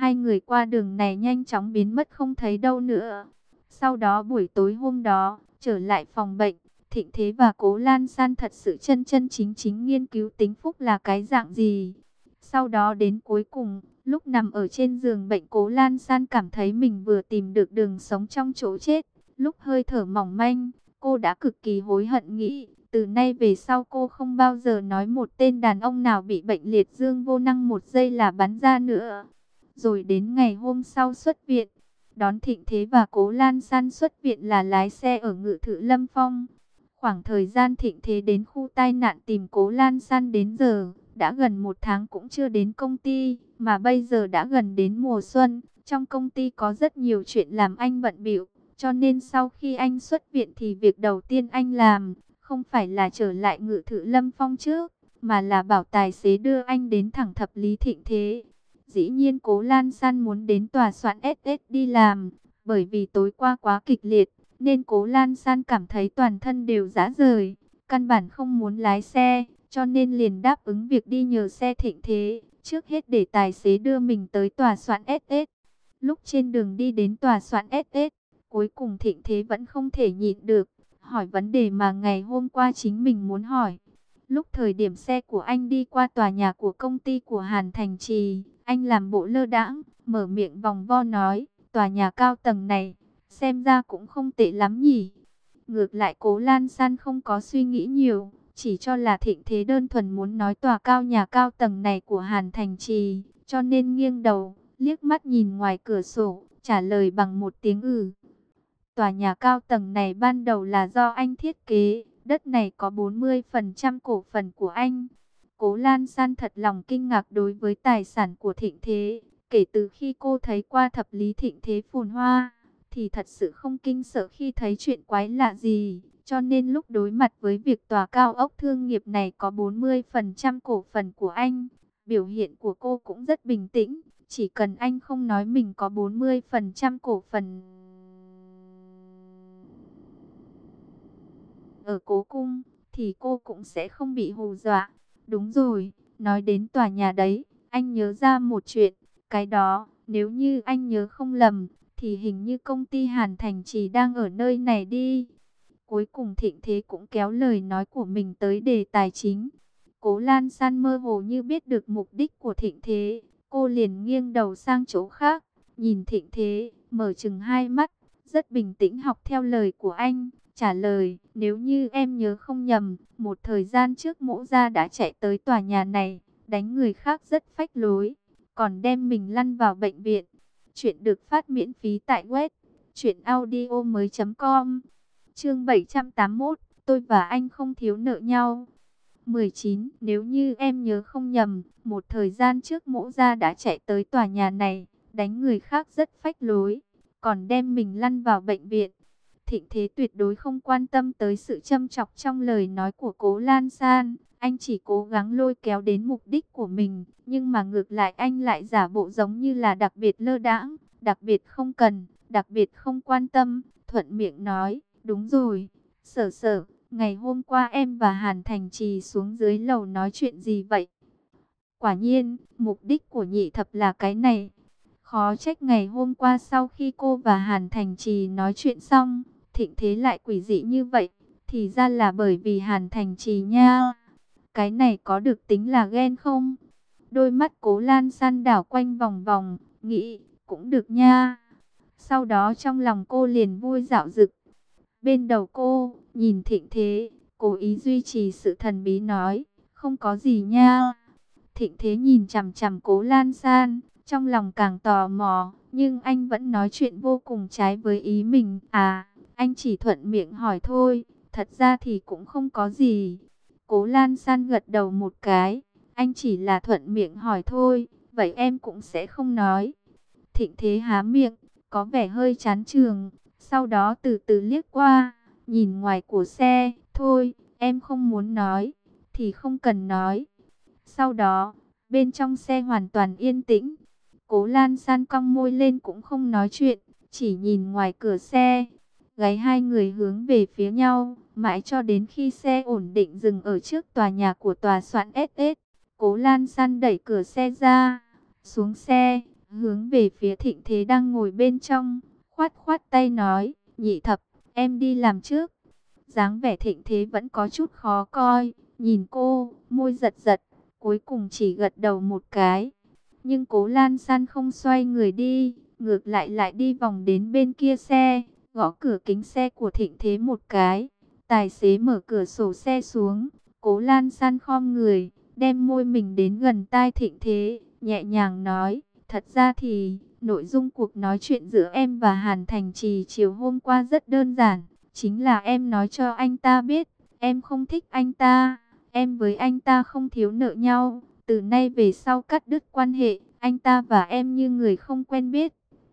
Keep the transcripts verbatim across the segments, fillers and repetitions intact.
Hai người qua đường này nhanh chóng biến mất không thấy đâu nữa. Sau đó buổi tối hôm đó, trở lại phòng bệnh, Thịnh Thế và Cố Lan San thật sự chân chân chính chính nghiên cứu tính phúc là cái dạng gì. Sau đó đến cuối cùng, lúc nằm ở trên giường bệnh, Cố Lan San cảm thấy mình vừa tìm được đường sống trong chỗ chết. Lúc hơi thở mỏng manh, cô đã cực kỳ hối hận, nghĩ từ nay về sau cô không bao giờ nói một tên đàn ông nào bị bệnh liệt dương vô năng một giây là bắn ra nữa. Rồi đến ngày hôm sau xuất viện, đón Thịnh Thế và Cố Lan San xuất viện là lái xe ở Ngự Thự Lâm Phong. Khoảng thời gian Thịnh Thế đến khu tai nạn tìm Cố Lan San đến giờ, đã gần một tháng cũng chưa đến công ty, mà bây giờ đã gần đến mùa xuân. Trong công ty có rất nhiều chuyện làm anh bận bịu, cho nên sau khi anh xuất viện thì việc đầu tiên anh làm, không phải là trở lại Ngự Thự Lâm Phong trước, mà là bảo tài xế đưa anh đến thẳng Thập Lý Thịnh Thế. Dĩ nhiên Cố Lan San muốn đến tòa soạn ét ét đi làm, bởi vì tối qua quá kịch liệt, nên Cố Lan San cảm thấy toàn thân đều rã rời, căn bản không muốn lái xe, cho nên liền đáp ứng việc đi nhờ xe Thịnh Thế, trước hết để tài xế đưa mình tới tòa soạn ét ét. Lúc trên đường đi đến tòa soạn ét ét, cuối cùng Thịnh Thế vẫn không thể nhịn được, hỏi vấn đề mà ngày hôm qua chính mình muốn hỏi. Lúc thời điểm xe của anh đi qua tòa nhà của công ty của Hàn Thành Trì, anh làm bộ lơ đãng, mở miệng vòng vo nói, tòa nhà cao tầng này, xem ra cũng không tệ lắm nhỉ. Ngược lại Cố Lan San không có suy nghĩ nhiều, chỉ cho là Thịnh Thế đơn thuần muốn nói tòa cao nhà cao tầng này của Hàn Thành Trì, cho nên nghiêng đầu, liếc mắt nhìn ngoài cửa sổ, trả lời bằng một tiếng ừ. Tòa nhà cao tầng này ban đầu là do anh thiết kế, đất này có bốn mươi phần trăm cổ phần của anh. Cố Lan San thật lòng kinh ngạc đối với tài sản của Thịnh Thế. Kể từ khi cô thấy qua Thập Lý Thịnh Thế phồn hoa, thì thật sự không kinh sợ khi thấy chuyện quái lạ gì. Cho nên lúc đối mặt với việc tòa cao ốc thương nghiệp này có bốn mươi phần trăm cổ phần của anh, biểu hiện của cô cũng rất bình tĩnh. Chỉ cần anh không nói mình có bốn mươi phần trăm cổ phần ở Cố Cung, thì cô cũng sẽ không bị hù dọa. Đúng rồi, nói đến tòa nhà đấy, anh nhớ ra một chuyện. Cái đó, nếu như anh nhớ không lầm, thì hình như công ty Hàn Thành Trì đang ở nơi này đi. Cuối cùng Thịnh Thế cũng kéo lời nói của mình tới đề tài chính. Cố Lan San mơ hồ như biết được mục đích của Thịnh Thế. Cô liền nghiêng đầu sang chỗ khác, nhìn Thịnh Thế, mở chừng hai mắt, rất bình tĩnh học theo lời của anh. Trả lời, nếu như em nhớ không nhầm, một thời gian trước Mỗ Gia đã chạy tới tòa nhà này, đánh người khác rất phách lối, còn đem mình lăn vào bệnh viện. Chuyện được phát miễn phí tại web truyện audio mới chấm com. Chương bảy trăm tám mươi mốt, tôi và anh không thiếu nợ nhau. mười chín. Nếu như em nhớ không nhầm, một thời gian trước Mỗ Gia đã chạy tới tòa nhà này, đánh người khác rất phách lối, còn đem mình lăn vào bệnh viện. Thịnh Thế tuyệt đối không quan tâm tới sự châm chọc trong lời nói của Cố Lan San. Anh chỉ cố gắng lôi kéo đến mục đích của mình. Nhưng mà ngược lại anh lại giả bộ giống như là đặc biệt lơ đãng, đặc biệt không cần, đặc biệt không quan tâm. Thuận miệng nói, đúng rồi, Sở Sở, ngày hôm qua em và Hàn Thành Trì xuống dưới lầu nói chuyện gì vậy? Quả nhiên, mục đích của nhị thập là cái này. Khó trách ngày hôm qua sau khi cô và Hàn Thành Trì nói chuyện xong, Thịnh Thế lại quỷ dị như vậy, thì ra là bởi vì Hàn Thành Trì nha. Cái này có được tính là ghen không? Đôi mắt Cố Lan San đảo quanh vòng vòng, nghĩ, cũng được nha. Sau đó trong lòng cô liền vui dạo dực. Bên đầu cô, nhìn Thịnh Thế, cố ý duy trì sự thần bí nói, không có gì nha. Thịnh Thế nhìn chằm chằm Cố Lan San, trong lòng càng tò mò, nhưng anh vẫn nói chuyện vô cùng trái với ý mình. À, anh chỉ thuận miệng hỏi thôi, thật ra thì cũng không có gì. Cố Lan San gật đầu một cái, anh chỉ là thuận miệng hỏi thôi, vậy em cũng sẽ không nói. Thịnh Thế há miệng, có vẻ hơi chán chường, sau đó từ từ liếc qua, nhìn ngoài của xe, thôi, em không muốn nói, thì không cần nói. Sau đó, bên trong xe hoàn toàn yên tĩnh. Cố Lan San cong môi lên cũng không nói chuyện, chỉ nhìn ngoài cửa xe. Gáy hai người hướng về phía nhau, mãi cho đến khi xe ổn định dừng ở trước tòa nhà của tòa soạn ét ét. Cố Lan San đẩy cửa xe ra, xuống xe, hướng về phía Thịnh Thế đang ngồi bên trong, khoát khoát tay nói, Nhị Thập, em đi làm trước. Dáng vẻ Thịnh Thế vẫn có chút khó coi, nhìn cô, môi giật giật, cuối cùng chỉ gật đầu một cái. Nhưng Cố Lan San không xoay người đi, ngược lại lại đi vòng đến bên kia xe, gõ cửa kính xe của Thịnh Thế một cái. Tài xế mở cửa sổ xe xuống, Cố Lan San khom người, đem môi mình đến gần tai Thịnh Thế, nhẹ nhàng nói, thật ra thì, nội dung cuộc nói chuyện giữa em và Hàn Thành Trì chiều hôm qua rất đơn giản, chính là em nói cho anh ta biết, em không thích anh ta, em với anh ta không thiếu nợ nhau, từ nay về sau cắt đứt quan hệ, anh ta và em như người không quen biết.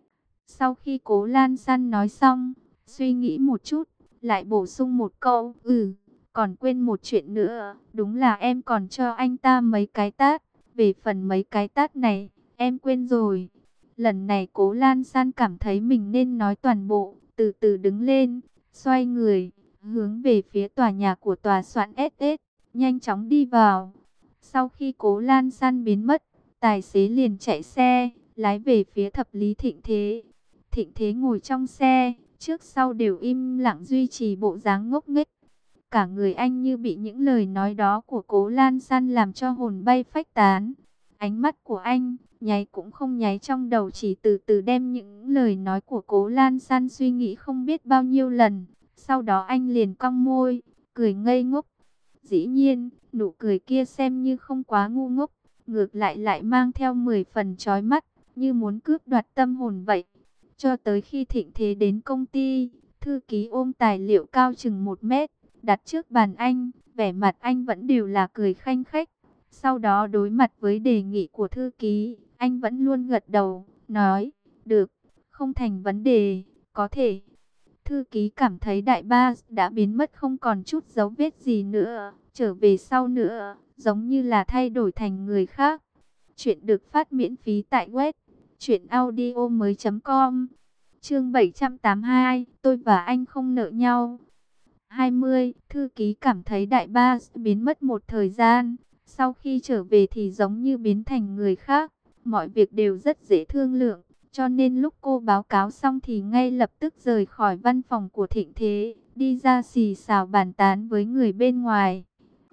Sau khi Cố Lan San nói xong, suy nghĩ một chút, lại bổ sung một câu, ừ, còn quên một chuyện nữa, đúng là em còn cho anh ta mấy cái tát, về phần mấy cái tát này, em quên rồi. Lần này Cố Lan San cảm thấy mình nên nói toàn bộ, từ từ đứng lên, xoay người, hướng về phía tòa nhà của tòa soạn ét ét, nhanh chóng đi vào. Sau khi Cố Lan San biến mất, tài xế liền chạy xe, lái về phía Thập Lý Thịnh Thế. Thịnh Thế ngồi trong xe, trước sau đều im lặng duy trì bộ dáng ngốc nghếch. Cả người anh như bị những lời nói đó của Cố Lan San làm cho hồn bay phách tán. Ánh mắt của anh, nháy cũng không nháy trong đầu, chỉ từ từ đem những lời nói của Cố Lan San suy nghĩ không biết bao nhiêu lần. Sau đó anh liền cong môi, cười ngây ngốc. Dĩ nhiên, nụ cười kia xem như không quá ngu ngốc, ngược lại lại mang theo mười phần chói mắt, như muốn cướp đoạt tâm hồn vậy. Cho tới khi Thịnh Thế đến công ty, thư ký ôm tài liệu cao chừng một mét, đặt trước bàn anh, vẻ mặt anh vẫn đều là cười khanh khách. Sau đó đối mặt với đề nghị của thư ký, anh vẫn luôn gật đầu, nói, được, không thành vấn đề, có thể. Thư ký cảm thấy đại ba đã biến mất không còn chút dấu vết gì nữa, trở về sau nữa, giống như là thay đổi thành người khác. Chuyện được phát miễn phí tại web truyện audio mới chấm com. Chương bảy trăm tám mươi hai, tôi và anh không nợ nhau. hai mươi, thư ký cảm thấy đại ba biến mất một thời gian, sau khi trở về thì giống như biến thành người khác, mọi việc đều rất dễ thương lượng. Cho nên lúc cô báo cáo xong thì ngay lập tức rời khỏi văn phòng của Thịnh Thế, đi ra xì xào bàn tán với người bên ngoài.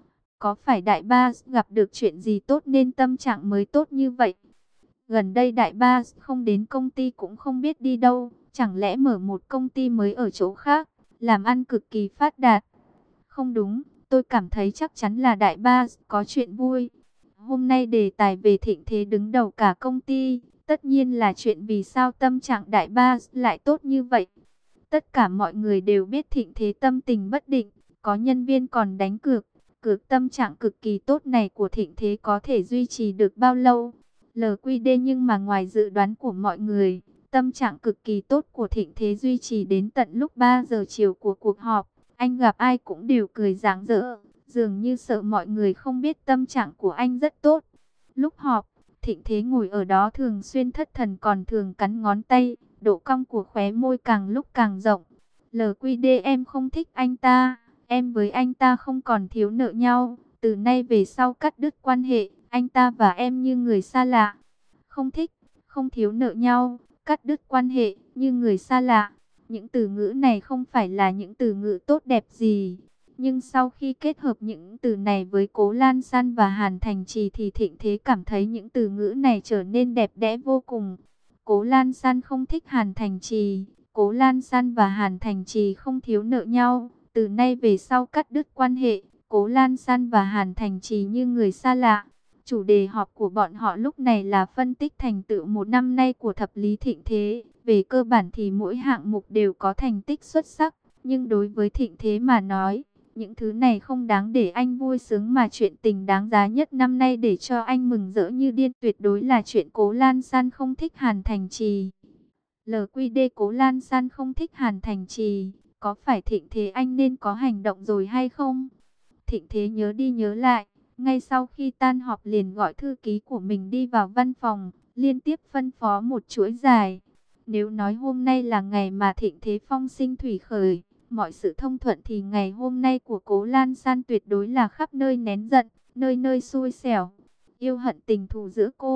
Có phải đại ba gặp được chuyện gì tốt nên tâm trạng mới tốt như vậy? Gần đây đại ba không đến công ty cũng không biết đi đâu, chẳng lẽ mở một công ty mới ở chỗ khác, làm ăn cực kỳ phát đạt? Không đúng, tôi cảm thấy chắc chắn là đại ba có chuyện vui. Hôm nay đề tài về Thịnh Thế đứng đầu cả công ty. Tất nhiên là chuyện vì sao tâm trạng đại ba lại tốt như vậy. Tất cả mọi người đều biết Thịnh Thế tâm tình bất định, có nhân viên còn đánh cược. Cược tâm trạng cực kỳ tốt này của Thịnh Thế có thể duy trì được bao lâu. lờ quy đê nhưng mà ngoài dự đoán của mọi người, tâm trạng cực kỳ tốt của Thịnh Thế duy trì đến tận lúc ba giờ chiều của cuộc họp. Anh gặp ai cũng đều cười rạng rỡ, dường như sợ mọi người không biết tâm trạng của anh rất tốt. Lúc họp, Thịnh Thế ngồi ở đó thường xuyên thất thần, còn thường cắn ngón tay, độ cong của khóe môi càng lúc càng rộng. lờ quy đê em không thích anh ta, em với anh ta không còn thiếu nợ nhau, từ nay về sau cắt đứt quan hệ, anh ta và em như người xa lạ. Không thích, không thiếu nợ nhau, cắt đứt quan hệ, như người xa lạ. Những từ ngữ này không phải là những từ ngữ tốt đẹp gì. Nhưng sau khi kết hợp những từ này với Cố Lan San và Hàn Thành Trì thì Thịnh Thế cảm thấy những từ ngữ này trở nên đẹp đẽ vô cùng. Cố Lan San không thích Hàn Thành Trì, Cố Lan San và Hàn Thành Trì không thiếu nợ nhau, từ nay về sau cắt đứt quan hệ, Cố Lan San và Hàn Thành Trì như người xa lạ. Chủ đề họp của bọn họ lúc này là phân tích thành tựu một năm nay của Thập Lý Thịnh Thế. Về cơ bản thì mỗi hạng mục đều có thành tích xuất sắc, nhưng đối với Thịnh Thế mà nói, những thứ này không đáng để anh vui sướng, mà chuyện tình đáng giá nhất năm nay để cho anh mừng rỡ như điên tuyệt đối là chuyện Cố Lan San không thích Hàn Thành Trì. lờ quy đê Cố Lan San không thích Hàn Thành Trì, có phải Thịnh Thế anh nên có hành động rồi hay không? Thịnh Thế nhớ đi nhớ lại, ngay sau khi tan họp liền gọi thư ký của mình đi vào văn phòng, liên tiếp phân phó một chuỗi dài. Nếu nói hôm nay là ngày mà Thịnh Thế phong sinh thủy khởi, mọi sự thông thuận, thì ngày hôm nay của Cố Lan San tuyệt đối là khắp nơi nén giận, nơi nơi xui xẻo. Yêu hận tình thù giữa cô,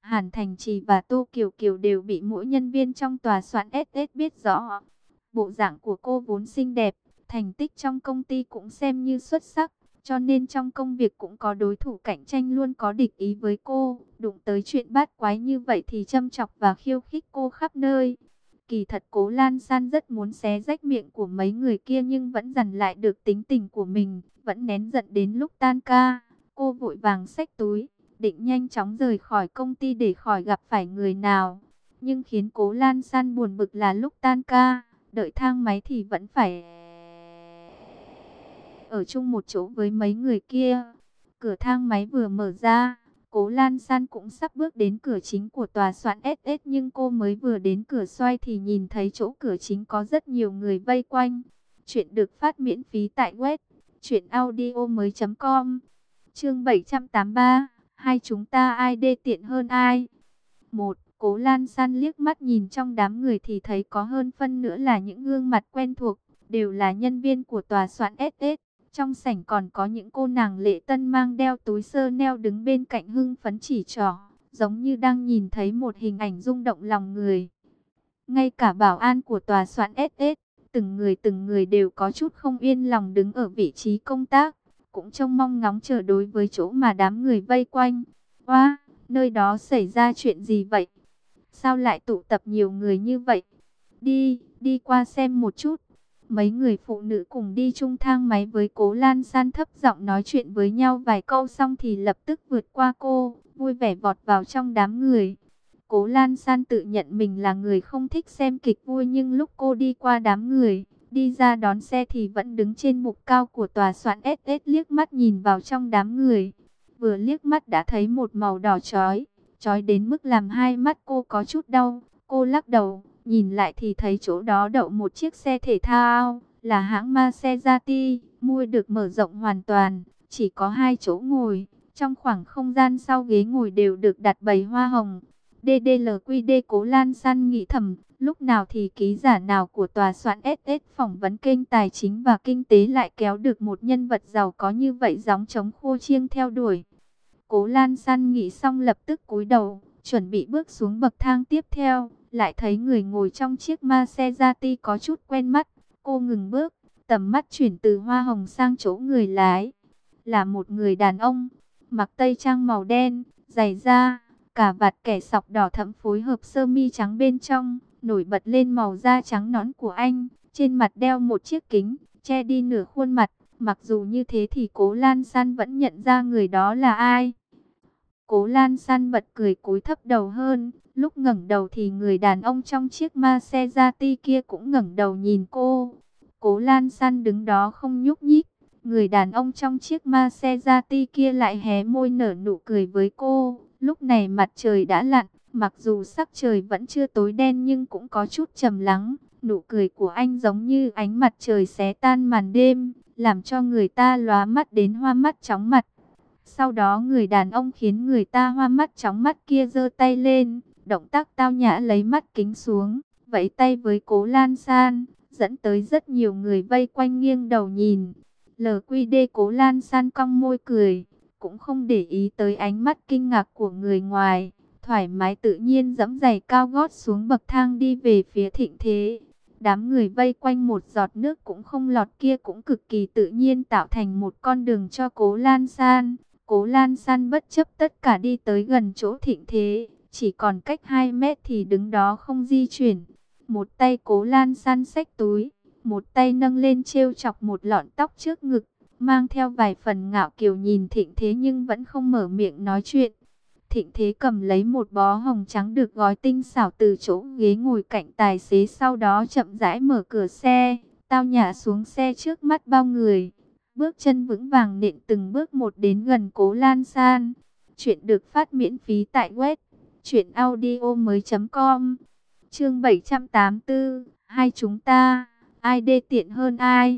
Hàn Thành Trì và Tô Kiều Kiều đều bị mỗi nhân viên trong tòa soạn ét ét biết rõ. Bộ dạng của cô vốn xinh đẹp, thành tích trong công ty cũng xem như xuất sắc, cho nên trong công việc cũng có đối thủ cạnh tranh, luôn có địch ý với cô. Đụng tới chuyện bát quái như vậy thì châm chọc và khiêu khích cô khắp nơi. Kỳ thật Cố Lan San rất muốn xé rách miệng của mấy người kia, nhưng vẫn dằn lại được tính tình của mình, vẫn nén giận. Đến lúc tan ca, cô vội vàng xách túi, định nhanh chóng rời khỏi công ty để khỏi gặp phải người nào. Nhưng khiến Cố Lan San buồn bực là lúc tan ca, đợi thang máy thì vẫn phải ở chung một chỗ với mấy người kia. Cửa thang máy vừa mở ra, Cố Lan San cũng sắp bước đến cửa chính của tòa soạn ét ét, nhưng cô mới vừa đến cửa xoay thì nhìn thấy chỗ cửa chính có rất nhiều người vây quanh. Chuyện được phát miễn phí tại web truyện audio mới chấm com. Chương bảy trăm tám mươi ba, hai chúng ta ai đê tiện hơn ai? Một, Cố Lan San liếc mắt nhìn trong đám người thì thấy có hơn phân nữa là những gương mặt quen thuộc, đều là nhân viên của tòa soạn ét ét. Trong sảnh còn có những cô nàng lễ tân mang đeo túi Chanel đứng bên cạnh hưng phấn chỉ trỏ, giống như đang nhìn thấy một hình ảnh rung động lòng người. Ngay cả bảo an của tòa soạn ét ét, từng người từng người đều có chút không yên lòng đứng ở vị trí công tác, cũng trông mong ngóng chờ đối với chỗ mà đám người vây quanh. Oa, nơi đó xảy ra chuyện gì vậy? Sao lại tụ tập nhiều người như vậy? Đi, đi qua xem một chút. Mấy người phụ nữ cùng đi chung thang máy với Cố Lan San thấp giọng nói chuyện với nhau vài câu xong thì lập tức vượt qua cô, vui vẻ vọt vào trong đám người. Cố Lan San tự nhận mình là người không thích xem kịch vui, nhưng lúc cô đi qua đám người, đi ra đón xe thì vẫn đứng trên mục cao của tòa soạn ét ét liếc mắt nhìn vào trong đám người. Vừa liếc mắt đã thấy một màu đỏ chói, chói đến mức làm hai mắt cô có chút đau. Cô lắc đầu, nhìn lại thì thấy chỗ đó đậu một chiếc xe thể thao, là hãng Maserati, mua được mở rộng hoàn toàn, chỉ có hai chỗ ngồi. Trong khoảng không gian sau ghế ngồi đều được đặt bầy hoa hồng. đê đê lờ quy đê, Cố Lan San nghĩ thầm, lúc nào thì ký giả nào của tòa soạn ét ét phỏng vấn kênh tài chính và kinh tế lại kéo được một nhân vật giàu có như vậy gióng trống khô chiêng theo đuổi. Cố Lan San nghĩ xong lập tức cúi đầu, chuẩn bị bước xuống bậc thang tiếp theo, lại thấy người ngồi trong chiếc Maserati có chút quen mắt. Cô ngừng bước, tầm mắt chuyển từ hoa hồng sang chỗ người lái. Là một người đàn ông, mặc tây trang màu đen, giày da, cà vạt kẻ sọc đỏ thẫm phối hợp sơ mi trắng bên trong, nổi bật lên màu da trắng nõn của anh. Trên mặt đeo một chiếc kính, che đi nửa khuôn mặt. Mặc dù như thế thì Cố Lan San vẫn nhận ra người đó là ai. Cố Lan San bật cười cúi thấp đầu hơn. Lúc ngẩng đầu thì người đàn ông trong chiếc Maserati kia cũng ngẩng đầu nhìn cô. Cố Lan San đứng đó không nhúc nhích. Người đàn ông trong chiếc Maserati kia lại hé môi nở nụ cười với cô. Lúc này mặt trời đã lặn, mặc dù sắc trời vẫn chưa tối đen nhưng cũng có chút trầm lắng. Nụ cười của anh giống như ánh mặt trời xé tan màn đêm, làm cho người ta lóa mắt đến hoa mắt chóng mặt. Sau đó người đàn ông khiến người ta hoa mắt chóng mắt kia giơ tay lên, động tác tao nhã lấy mắt kính xuống, vẫy tay với Cố Lan San, dẫn tới rất nhiều người vây quanh nghiêng đầu nhìn. lờ quy đê, Cố Lan San cong môi cười, cũng không để ý tới ánh mắt kinh ngạc của người ngoài, thoải mái tự nhiên giẫm giày cao gót xuống bậc thang đi về phía Thịnh Thế. Đám người vây quanh một giọt nước cũng không lọt kia cũng cực kỳ tự nhiên tạo thành một con đường cho Cố Lan San. Cố Lan San bất chấp tất cả đi tới gần chỗ Thịnh Thế, chỉ còn cách hai mét thì đứng đó không di chuyển. Một tay Cố Lan San xách túi, một tay nâng lên trêu chọc một lọn tóc trước ngực, mang theo vài phần ngạo kiều nhìn Thịnh Thế nhưng vẫn không mở miệng nói chuyện. Thịnh Thế cầm lấy một bó hồng trắng được gói tinh xảo từ chỗ ghế ngồi cạnh tài xế, sau đó chậm rãi mở cửa xe, tao nhã xuống xe trước mắt bao người. Bước chân vững vàng nện từng bước một đến gần Cố Lan San. Chuyện được phát miễn phí tại web truyện audio mới chấm com. Chương bảy trăm tám mươi tư, hai chúng ta, ai đê tiện hơn ai?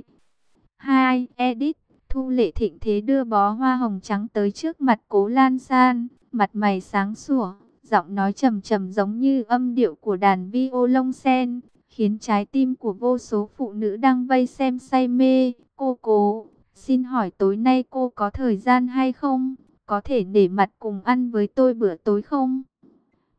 Hai, edit. Thu Lệ. Thịnh Thế đưa bó hoa hồng trắng tới trước mặt Cố Lan San, mặt mày sáng sủa, giọng nói trầm trầm giống như âm điệu của đàn violon sen, khiến trái tim của vô số phụ nữ đang vây xem say mê. Cô Cố, xin hỏi tối nay cô có thời gian hay không? Có thể nể mặt cùng ăn với tôi bữa tối không?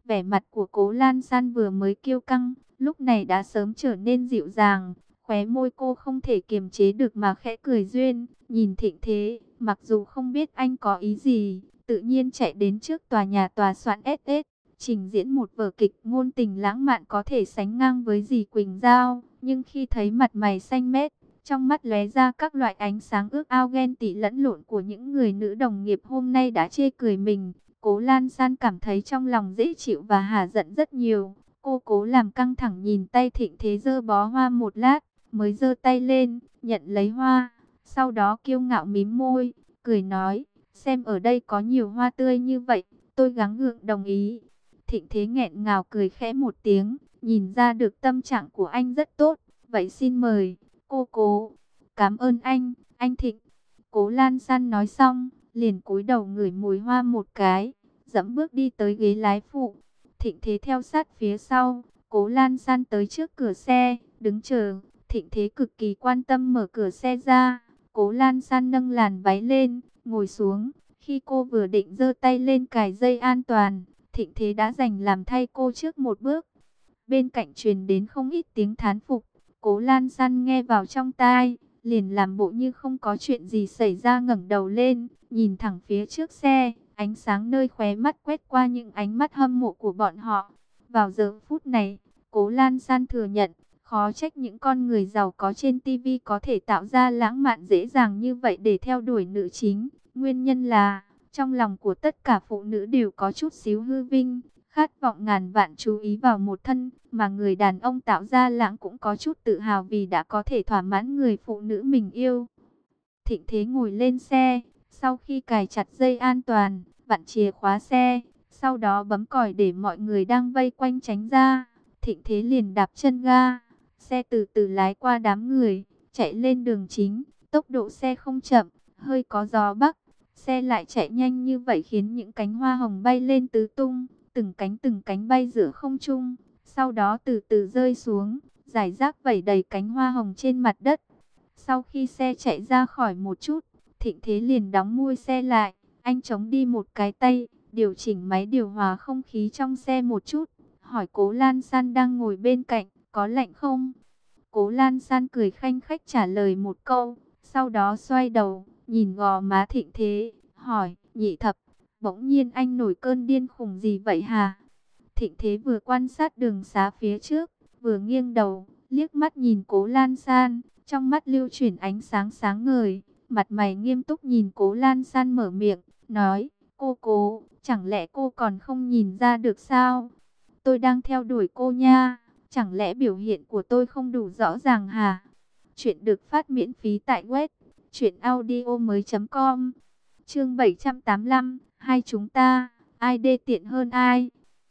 Vẻ mặt của Cố Lan San vừa mới kiêu căng, lúc này đã sớm trở nên dịu dàng. Khóe môi cô không thể kiềm chế được mà khẽ cười duyên, nhìn Thịnh Thế, mặc dù không biết anh có ý gì, tự nhiên chạy đến trước tòa nhà tòa soạn ét ét, trình diễn một vở kịch ngôn tình lãng mạn có thể sánh ngang với dì Quỳnh Giao, nhưng khi thấy mặt mày xanh mét, trong mắt lóe ra các loại ánh sáng ước ao ghen tị lẫn lộn của những người nữ đồng nghiệp hôm nay đã chê cười mình, Cố Lan San cảm thấy trong lòng dễ chịu và hả giận rất nhiều. Cô cố làm căng thẳng nhìn tay Thịnh Thế giơ bó hoa một lát, mới giơ tay lên, nhận lấy hoa. Sau đó kiêu ngạo mím môi, cười nói, xem ở đây có nhiều hoa tươi như vậy, tôi gắng gượng đồng ý. Thịnh Thế nghẹn ngào cười khẽ một tiếng, nhìn ra được tâm trạng của anh rất tốt. Vậy xin mời, cô Cố. Cảm ơn anh, anh Thịnh. Cố Lan San nói xong, liền cúi đầu ngửi mùi hoa một cái, dẫm bước đi tới ghế lái phụ. Thịnh Thế theo sát phía sau, Cố Lan San tới trước cửa xe, đứng chờ. Thịnh Thế cực kỳ quan tâm mở cửa xe ra. Cố Lan San nâng làn váy lên, ngồi xuống. Khi cô vừa định giơ tay lên cài dây an toàn, Thịnh Thế đã giành làm thay cô trước một bước. Bên cạnh truyền đến không ít tiếng thán phục. Cố Lan San nghe vào trong tai, liền làm bộ như không có chuyện gì xảy ra, ngẩng đầu lên, nhìn thẳng phía trước xe. Ánh sáng nơi khóe mắt quét qua những ánh mắt hâm mộ của bọn họ. Vào giờ phút này, Cố Lan San thừa nhận, khó trách những con người giàu có trên ti vi có thể tạo ra lãng mạn dễ dàng như vậy để theo đuổi nữ chính. Nguyên nhân là, trong lòng của tất cả phụ nữ đều có chút xíu hư vinh, khát vọng ngàn vạn chú ý vào một thân, mà người đàn ông tạo ra lãng cũng có chút tự hào vì đã có thể thỏa mãn người phụ nữ mình yêu. Thịnh Thế ngồi lên xe, sau khi cài chặt dây an toàn, vặn chìa khóa xe, sau đó bấm còi để mọi người đang vây quanh tránh ra. Thịnh Thế liền đạp chân ga, xe từ từ lái qua đám người, chạy lên đường chính, tốc độ xe không chậm, hơi có gió bắc. Xe lại chạy nhanh như vậy khiến những cánh hoa hồng bay lên tứ tung, từng cánh từng cánh bay giữa không trung, sau đó từ từ rơi xuống, rải rác vẩy đầy cánh hoa hồng trên mặt đất. Sau khi xe chạy ra khỏi một chút, Thịnh Thế liền đóng mui xe lại, anh chống đi một cái tay, điều chỉnh máy điều hòa không khí trong xe một chút, hỏi Cố Lan San đang ngồi bên cạnh, có lạnh không? Cố Lan San cười khanh khách trả lời một câu, sau đó xoay đầu, nhìn gò má Thịnh Thế, hỏi, Nhị Thập, bỗng nhiên anh nổi cơn điên khùng gì vậy hả? Thịnh Thế vừa quan sát đường xá phía trước, vừa nghiêng đầu, liếc mắt nhìn Cố Lan San, trong mắt lưu chuyển ánh sáng sáng ngời, mặt mày nghiêm túc nhìn Cố Lan San mở miệng, nói, cô Cố, chẳng lẽ cô còn không nhìn ra được sao? Tôi đang theo đuổi cô nha, chẳng lẽ biểu hiện của tôi không đủ rõ ràng hả? Chuyện được phát miễn phí tại web truyện audio mới chấm com. Chương bảy trăm tám mươi lăm, hai chúng ta, ai đê tiện hơn ai?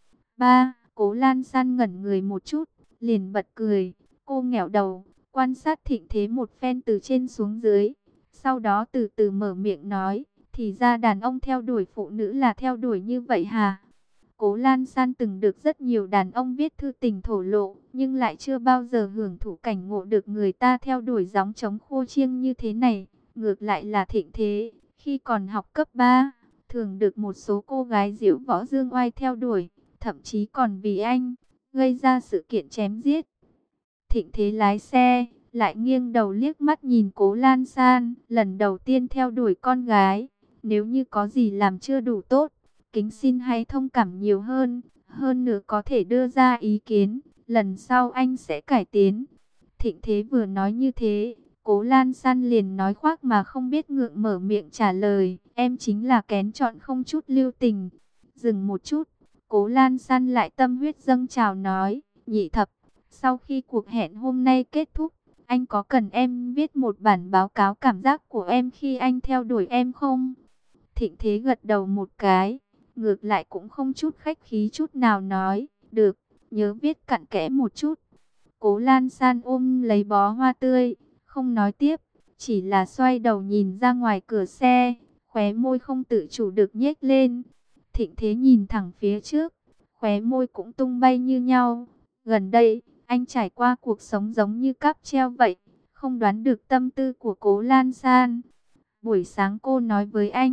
Ba, Cố Lan San ngẩn người một chút, liền bật cười. Cô nghẹo đầu, quan sát Thịnh Thế một phen từ trên xuống dưới. Sau đó từ từ mở miệng nói, thì ra đàn ông theo đuổi phụ nữ là theo đuổi như vậy hả? Cố Lan San từng được rất nhiều đàn ông viết thư tình thổ lộ, nhưng lại chưa bao giờ hưởng thụ cảnh ngộ được người ta theo đuổi gióng trống khô chiêng như thế này. Ngược lại là Thịnh Thế, khi còn học cấp ba, thường được một số cô gái diễu võ dương oai theo đuổi, thậm chí còn vì anh, gây ra sự kiện chém giết. Thịnh Thế lái xe, lại nghiêng đầu liếc mắt nhìn Cố Lan San, lần đầu tiên theo đuổi con gái. Nếu như có gì làm chưa đủ tốt, kính xin hãy thông cảm nhiều hơn, hơn nữa có thể đưa ra ý kiến, lần sau anh sẽ cải tiến. Thịnh Thế vừa nói như thế, Cố Lan San liền nói khoác mà không biết ngượng mở miệng trả lời, em chính là kén chọn không chút lưu tình. Dừng một chút, Cố Lan San lại tâm huyết dâng trào nói, Nhị Thập, sau khi cuộc hẹn hôm nay kết thúc, anh có cần em viết một bản báo cáo cảm giác của em khi anh theo đuổi em không? Thịnh Thế gật đầu một cái, ngược lại cũng không chút khách khí chút nào nói, được, nhớ viết cặn kẽ một chút. Cố Lan San ôm lấy bó hoa tươi, không nói tiếp, chỉ là xoay đầu nhìn ra ngoài cửa xe, khóe môi không tự chủ được nhếch lên. Thịnh Thế nhìn thẳng phía trước, khóe môi cũng tung bay như nhau. Gần đây, anh trải qua cuộc sống giống như cáp treo vậy, không đoán được tâm tư của Cố Lan San. Buổi sáng cô nói với anh,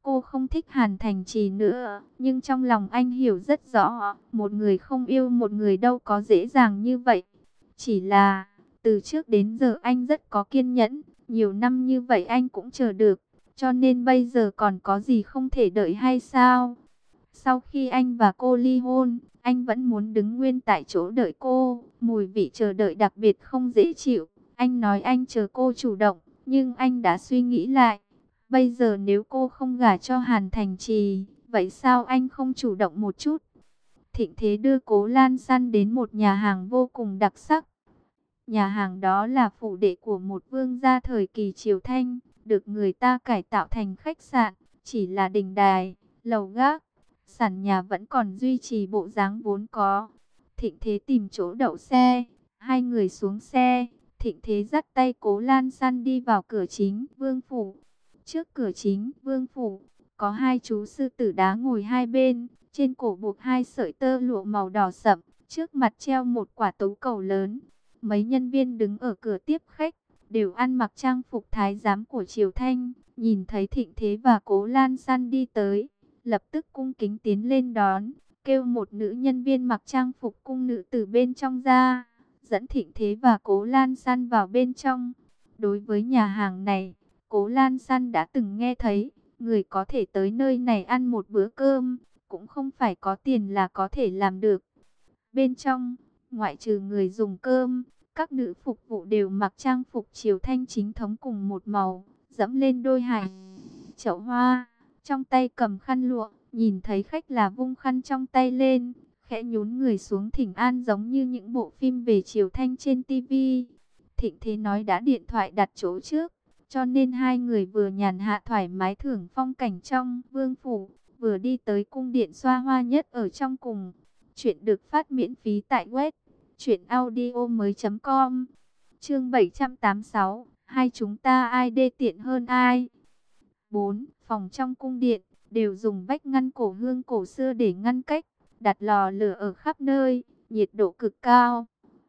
cô không thích Hàn Thành Trì nữa, nhưng trong lòng anh hiểu rất rõ, một người không yêu một người đâu có dễ dàng như vậy. Chỉ là, từ trước đến giờ anh rất có kiên nhẫn, nhiều năm như vậy anh cũng chờ được, cho nên bây giờ còn có gì không thể đợi hay sao? Sau khi anh và cô ly hôn, anh vẫn muốn đứng nguyên tại chỗ đợi cô, mùi vị chờ đợi đặc biệt không dễ chịu. Anh nói anh chờ cô chủ động, nhưng anh đã suy nghĩ lại. Bây giờ nếu cô không gả cho Hàn Thành Trì, vậy sao anh không chủ động một chút? Thịnh Thế đưa Cố Lan San đến một nhà hàng vô cùng đặc sắc. Nhà hàng đó là phủ đệ của một vương gia thời kỳ Triều Thanh, được người ta cải tạo thành khách sạn, chỉ là đình đài, lầu gác, sàn nhà vẫn còn duy trì bộ dáng vốn có. Thịnh Thế tìm chỗ đậu xe, hai người xuống xe, Thịnh Thế dắt tay Cố Lan San đi vào cửa chính vương phủ. Trước cửa chính vương phủ, có hai chú sư tử đá ngồi hai bên, trên cổ buộc hai sợi tơ lụa màu đỏ sậm, trước mặt treo một quả tấu cầu lớn. Mấy nhân viên đứng ở cửa tiếp khách, đều ăn mặc trang phục thái giám của Triều Thanh, nhìn thấy Thịnh Thế và Cố Lan San đi tới, lập tức cung kính tiến lên đón, kêu một nữ nhân viên mặc trang phục cung nữ từ bên trong ra, dẫn Thịnh Thế và Cố Lan San vào bên trong. Đối với nhà hàng này, Cố Lan San đã từng nghe thấy, người có thể tới nơi này ăn một bữa cơm, cũng không phải có tiền là có thể làm được. Bên trong, ngoại trừ người dùng cơm, các nữ phục vụ đều mặc trang phục Triều Thanh chính thống cùng một màu, dẫm lên đôi hải chậu hoa, trong tay cầm khăn lụa, nhìn thấy khách là vung khăn trong tay lên, khẽ nhún người xuống thỉnh an giống như những bộ phim về Triều Thanh trên tivi. Thịnh Thế nói đã điện thoại đặt chỗ trước, cho nên hai người vừa nhàn hạ thoải mái thưởng phong cảnh trong vương phủ, vừa đi tới cung điện xoa hoa nhất ở trong cùng. Chuyện được phát miễn phí tại web truyện audio mới chấm com. Chương bảy trăm tám mươi sáu, hai chúng ta ai đê tiện hơn ai? bốn. Phòng trong cung điện đều dùng vách ngăn cổ hương cổ xưa để ngăn cách, đặt lò lửa ở khắp nơi, nhiệt độ cực cao.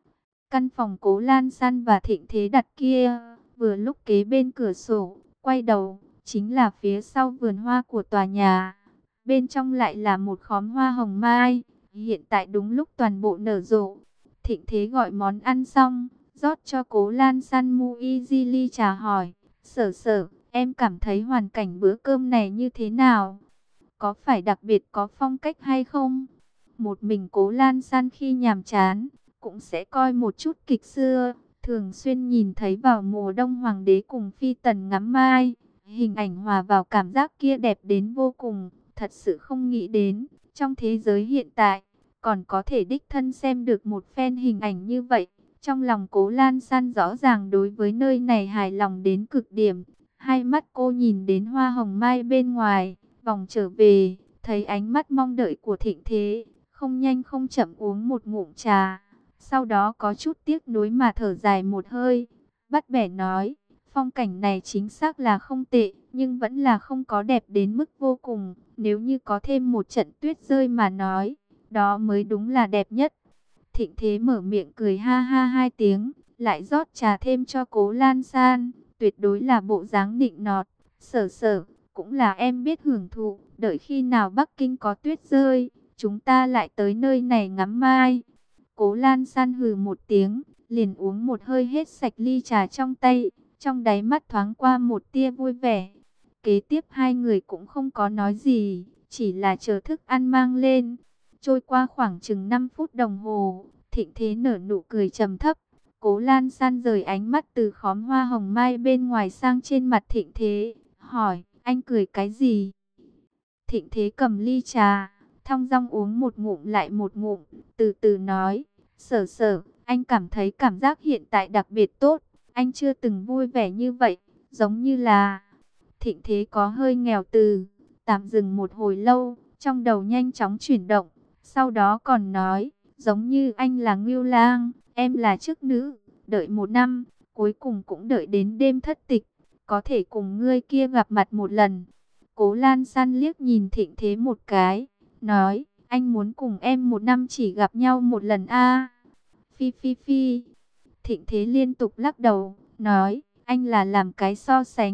Căn phòng Cố Lan San và Thịnh Thế đặt kia, vừa lúc kế bên cửa sổ, quay đầu, chính là phía sau vườn hoa của tòa nhà. Bên trong lại là một khóm hoa hồng mai, hiện tại đúng lúc toàn bộ nở rộ. Thịnh Thế gọi món ăn xong, rót cho Cố Lan San Mui ly trà hỏi, Sở Sở, em cảm thấy hoàn cảnh bữa cơm này như thế nào? Có phải đặc biệt có phong cách hay không? Một mình Cố Lan San khi nhàm chán, cũng sẽ coi một chút kịch xưa, thường xuyên nhìn thấy vào mùa đông hoàng đế cùng phi tần ngắm mai. Hình ảnh hòa vào cảm giác kia đẹp đến vô cùng, thật sự không nghĩ đến, trong thế giới hiện tại, còn có thể đích thân xem được một phen hình ảnh như vậy. Trong lòng Cố Lan San rõ ràng đối với nơi này hài lòng đến cực điểm. Hai mắt cô nhìn đến hoa hồng mai bên ngoài, vòng trở về, thấy ánh mắt mong đợi của Thịnh Thế, không nhanh không chậm uống một ngụm trà. Sau đó có chút tiếc nuối mà thở dài một hơi, bắt bẻ nói, phong cảnh này chính xác là không tệ, nhưng vẫn là không có đẹp đến mức vô cùng. Nếu như có thêm một trận tuyết rơi mà nói, đó mới đúng là đẹp nhất. Thịnh Thế mở miệng cười ha ha hai tiếng, lại rót trà thêm cho Cố Lan San, tuyệt đối là bộ dáng nịnh nọt. Sở Sở, cũng là em biết hưởng thụ, đợi khi nào Bắc Kinh có tuyết rơi, chúng ta lại tới nơi này ngắm mai. Cố Lan San hừ một tiếng, liền uống một hơi hết sạch ly trà trong tay, trong đáy mắt thoáng qua một tia vui vẻ. Kế tiếp hai người cũng không có nói gì, chỉ là chờ thức ăn mang lên. Trôi qua khoảng chừng năm phút đồng hồ, Thịnh Thế nở nụ cười trầm thấp. Cố Lan San rời ánh mắt từ khóm hoa hồng mai bên ngoài sang trên mặt Thịnh Thế, hỏi, anh cười cái gì? Thịnh Thế cầm ly trà, thong dong uống một ngụm lại một ngụm, từ từ nói, Sở Sở, anh cảm thấy cảm giác hiện tại đặc biệt tốt, anh chưa từng vui vẻ như vậy, giống như là... Thịnh Thế có hơi nghèo từ, tạm dừng một hồi lâu, trong đầu nhanh chóng chuyển động, sau đó còn nói, giống như anh là Ngưu Lang, em là chức nữ, đợi một năm, cuối cùng cũng đợi đến đêm thất tịch, có thể cùng ngươi kia gặp mặt một lần. Cố Lan San liếc nhìn Thịnh Thế một cái, nói, anh muốn cùng em một năm chỉ gặp nhau một lần a? Phi phi phi. Thịnh Thế liên tục lắc đầu, nói, anh là làm cái so sánh,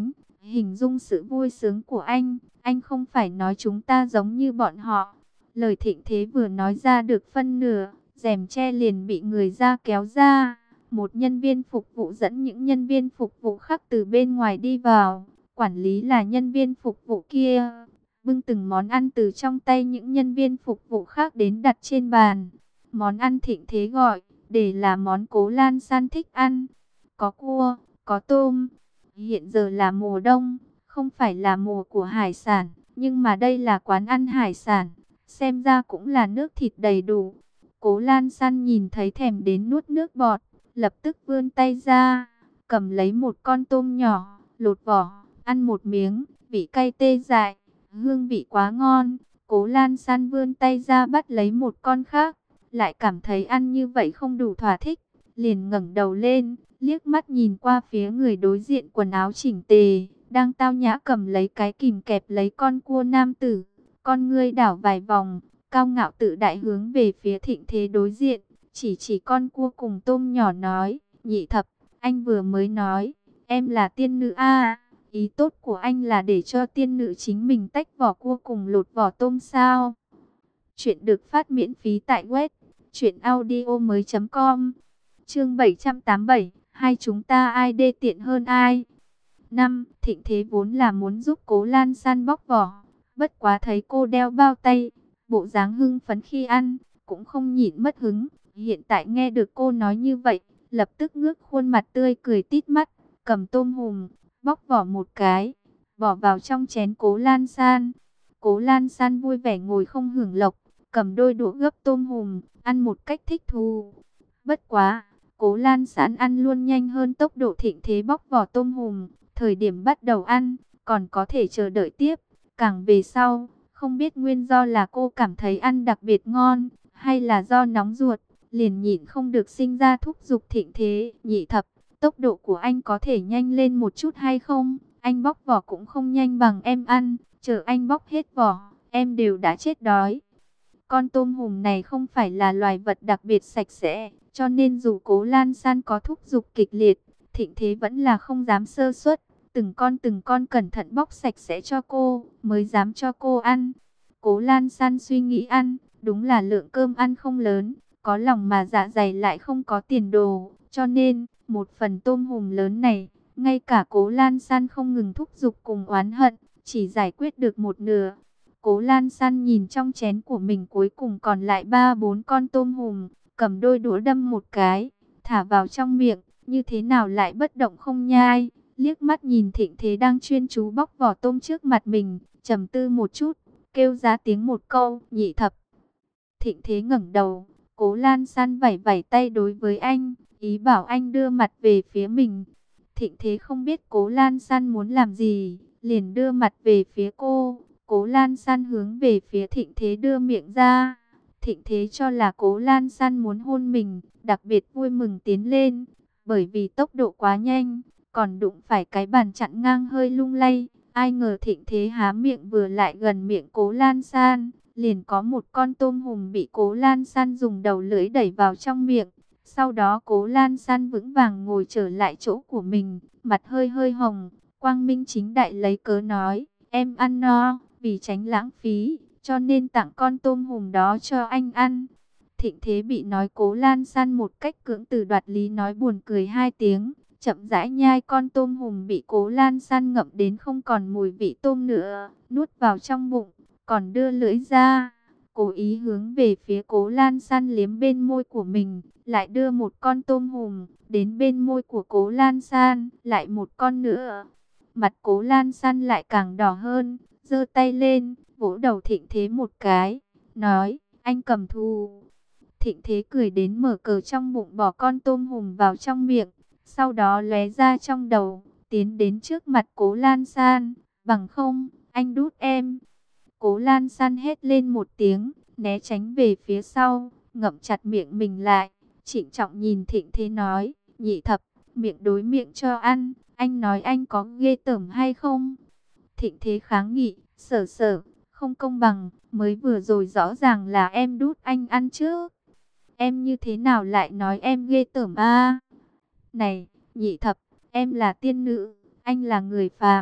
hình dung sự vui sướng của anh. Anh không phải nói chúng ta giống như bọn họ. Lời Thịnh Thế vừa nói ra được phân nửa, rèm tre liền bị người ra kéo ra. Một nhân viên phục vụ dẫn những nhân viên phục vụ khác từ bên ngoài đi vào. Quản lý là nhân viên phục vụ kia, bưng từng món ăn từ trong tay những nhân viên phục vụ khác đến đặt trên bàn. Món ăn Thịnh Thế gọi, để là món Cố Lan San thích ăn. Có cua, có tôm. Hiện giờ là mùa đông, không phải là mùa của hải sản, nhưng mà đây là quán ăn hải sản, xem ra cũng là nước thịt đầy đủ. Cố Lan San nhìn thấy thèm đến nuốt nước bọt, lập tức vươn tay ra, cầm lấy một con tôm nhỏ, lột vỏ, ăn một miếng, vị cay tê dại, hương vị quá ngon. Cố Lan San vươn tay ra bắt lấy một con khác, lại cảm thấy ăn như vậy không đủ thỏa thích, liền ngẩng đầu lên, liếc mắt nhìn qua phía người đối diện quần áo chỉnh tề, đang tao nhã cầm lấy cái kìm kẹp lấy con cua nam tử. Con ngươi đảo vài vòng, cao ngạo tự đại hướng về phía Thịnh Thế đối diện, chỉ chỉ con cua cùng tôm nhỏ nói, Nhị Thập, anh vừa mới nói, em là tiên nữ a, ý tốt của anh là để cho tiên nữ chính mình tách vỏ cua cùng lột vỏ tôm sao? Chuyện được phát miễn phí tại web truyện audio mới chấm com. Chương bảy trăm tám mươi bảy, hai chúng ta ai đê tiện hơn ai? Năm, Thịnh Thế vốn là muốn giúp Cố Lan San bóc vỏ, bất quá thấy cô đeo bao tay, bộ dáng hưng phấn khi ăn, cũng không nhịn mất hứng. Hiện tại nghe được cô nói như vậy, lập tức ngước khuôn mặt tươi cười tít mắt, cầm tôm hùm, bóc vỏ một cái, bỏ vào trong chén Cố Lan San. Cố Lan San vui vẻ ngồi không hưởng lộc, cầm đôi đũa gấp tôm hùm, ăn một cách thích thú. Bất quá, Cố Lan San ăn luôn nhanh hơn tốc độ Thịnh Thế bóc vỏ tôm hùm. Thời điểm bắt đầu ăn, còn có thể chờ đợi tiếp. Càng về sau, không biết nguyên do là cô cảm thấy ăn đặc biệt ngon, hay là do nóng ruột, liền nhịn không được sinh ra thúc giục Thịnh Thế. Nhị Thập, tốc độ của anh có thể nhanh lên một chút hay không? Anh bóc vỏ cũng không nhanh bằng em ăn, chờ anh bóc hết vỏ, em đều đã chết đói. Con tôm hùm này không phải là loài vật đặc biệt sạch sẽ, cho nên dù Cố Lan San có thúc giục kịch liệt, Thịnh Thế vẫn là không dám sơ suất, từng con từng con cẩn thận bóc sạch sẽ cho cô, mới dám cho cô ăn. Cố Lan San suy nghĩ ăn, đúng là lượng cơm ăn không lớn, có lòng mà dạ dày lại không có tiền đồ, cho nên, một phần tôm hùm lớn này, ngay cả Cố Lan San không ngừng thúc giục cùng oán hận, chỉ giải quyết được một nửa. Cố Lan San nhìn trong chén của mình cuối cùng còn lại ba bốn con tôm hùm, cầm đôi đũa đâm một cái, thả vào trong miệng, như thế nào lại bất động không nhai. Liếc mắt nhìn Thịnh Thế đang chuyên chú bóc vỏ tôm trước mặt mình, trầm tư một chút, kêu ra tiếng một câu, Nhị Thập. Thịnh Thế ngẩng đầu, Cố Lan San vẩy vẩy tay đối với anh, ý bảo anh đưa mặt về phía mình. Thịnh Thế không biết Cố Lan San muốn làm gì, liền đưa mặt về phía cô. Cố Lan San hướng về phía Thịnh Thế đưa miệng ra. Thịnh Thế cho là Cố Lan San muốn hôn mình, đặc biệt vui mừng tiến lên, bởi vì tốc độ quá nhanh, còn đụng phải cái bàn chặn ngang hơi lung lay. Ai ngờ Thịnh Thế há miệng vừa lại gần miệng Cố Lan San, liền có một con tôm hùm bị Cố Lan San dùng đầu lưỡi đẩy vào trong miệng. Sau đó Cố Lan San vững vàng ngồi trở lại chỗ của mình, mặt hơi hơi hồng, quang minh chính đại lấy cớ nói, em ăn no, vì tránh lãng phí, cho nên tặng con tôm hùm đó cho anh ăn. Thịnh Thế bị nói Cố Lan San một cách cưỡng từ đoạt lý nói buồn cười hai tiếng, chậm rãi nhai con tôm hùm bị Cố Lan San ngậm đến không còn mùi vị tôm nữa, nuốt vào trong bụng, còn đưa lưỡi ra, cố ý hướng về phía Cố Lan San liếm bên môi của mình, lại đưa một con tôm hùm đến bên môi của Cố Lan San, lại một con nữa. Mặt Cố Lan San lại càng đỏ hơn, giơ tay lên, vỗ đầu Thịnh Thế một cái, nói, anh cầm thù. Thịnh Thế cười đến mở cờ trong bụng bỏ con tôm hùm vào trong miệng, sau đó lóe ra trong đầu, tiến đến trước mặt Cố Lan San, bằng không, anh đút em. Cố Lan San hét lên một tiếng, né tránh về phía sau, ngậm chặt miệng mình lại, trịnh trọng nhìn Thịnh Thế nói, Nhị Thập, miệng đối miệng cho ăn, anh nói anh có ghê tởm hay không? Thịnh Thế kháng nghị, sở sở, không công bằng, mới vừa rồi rõ ràng là em đút anh ăn chứ. Em như thế nào lại nói em ghê tởm a? Này, Nhị Thập, em là tiên nữ, anh là người phàm,